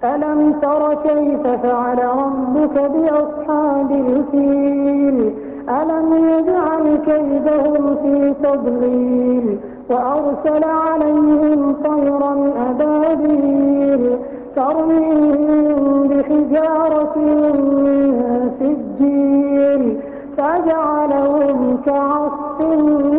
ألم تر كيف فعل ربك بأصحاب الفيل ألم يجعل كيدهم في تضليل وأرسل عليهم طيرا أبابيل ترميهم بحجارة من سجيل فجعلهم كعصف